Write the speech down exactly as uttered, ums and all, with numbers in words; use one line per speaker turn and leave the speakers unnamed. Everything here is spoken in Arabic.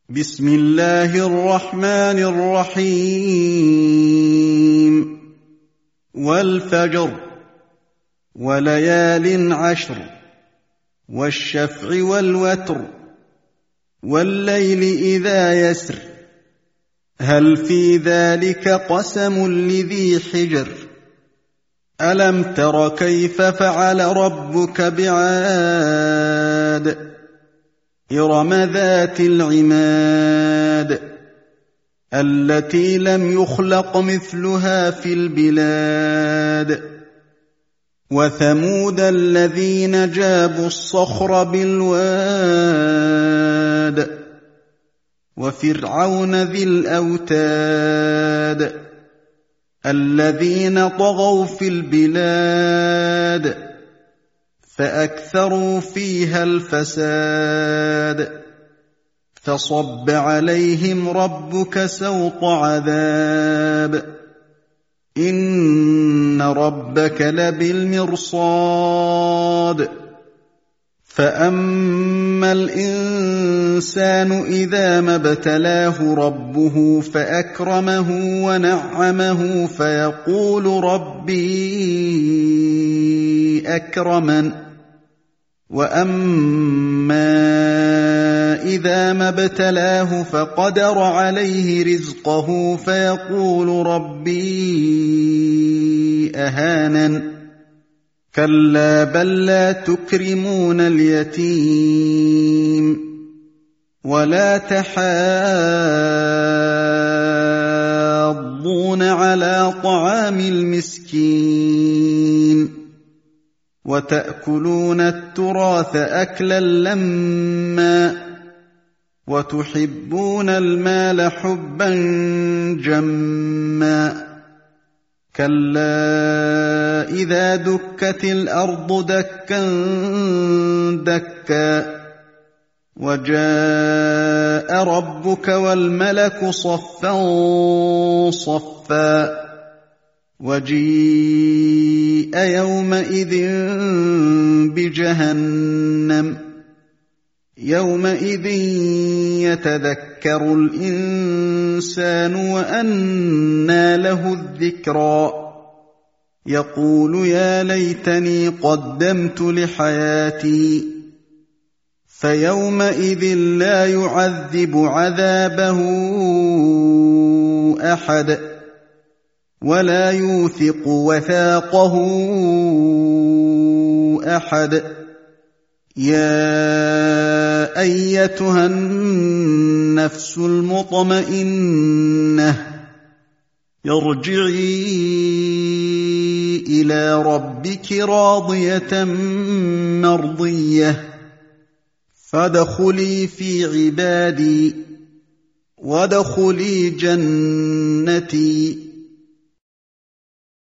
بسم الله الرحمن الرحيم والفجر وليال عشر والشفع والوتر والليل إذا يسر هل في ذلك قسم لذي حجر ألم تر كيف فعل ربك بعاد إرم ذات العماد التي لم يخلق مثلها في البلاد وثمود الذين جابوا الصخر بالواد وفرعون ذي الأوتاد الذين طغوا في البلاد فأكثروا فيها الفساد فصب عليهم ربك سوط عذاب إن ربك لبالمرصاد فأما الإنسان إذا ما ابتلاه ربه فأكرمه ونعمه فيقول ربي أكرمن وأما إذا ما ابتلاه فقدر عليه رزقه فيقول ربي أهانن كلا بل لا تكرمون اليتيم ولا تحاضون على طعام المسكين وتأكلون التراث أكلا لما وتحبون المال حبا جما كلا إذا دكت الأرض دكا دكا وجاء ربك والملك صفا صفا وجيء يومئذ بجهنم يومئذ يتذكر الإنسان وأنى له الذكرى يقول يا ليتني قدمت لحياتي فيومئذ لا يعذب عذابه أحد ولا يوثق وثاقه أحد يا أيتها النفس المطمئنة ارجعي إلى ربك راضية مرضية فادخلي في عبادي وادخلي جنتي